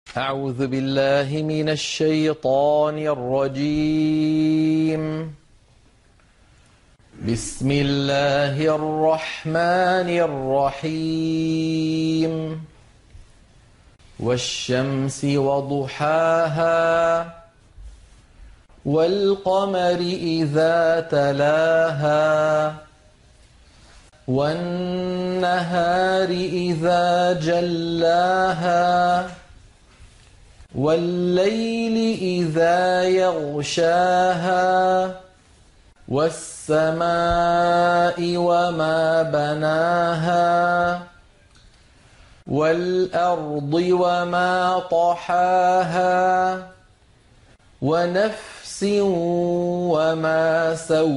أعوذ بالله من الشيطان الرجيم. بسم الله الرحمن الرحيم. والشمس وضحاها والقمر إذا تلاها والنهار إذا جلاها والليل إذا يغشاها والسماء وما بناها والأرض وما طحاها ونفس وما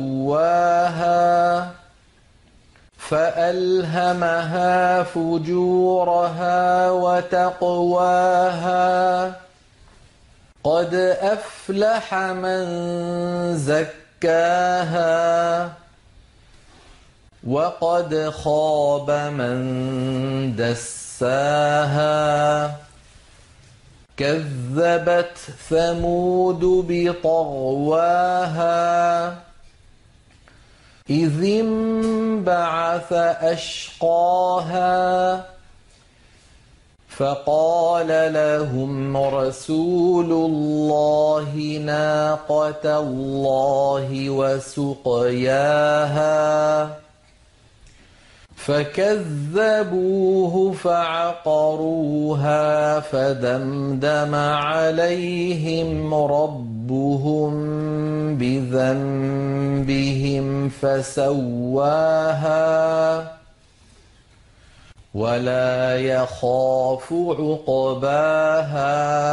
سواها فألهمها فجورها وتقواها قد أفلح من زكاها وقد خاب من دساها كذبت ثمود بطغواها إذ انبعث أشقاها فقال لهم رسول الله ناقة الله وسقياها فكذبوه فعقروها فدمدم عليهم ربهم بذنبهم فسواها ولا يخاف عقباها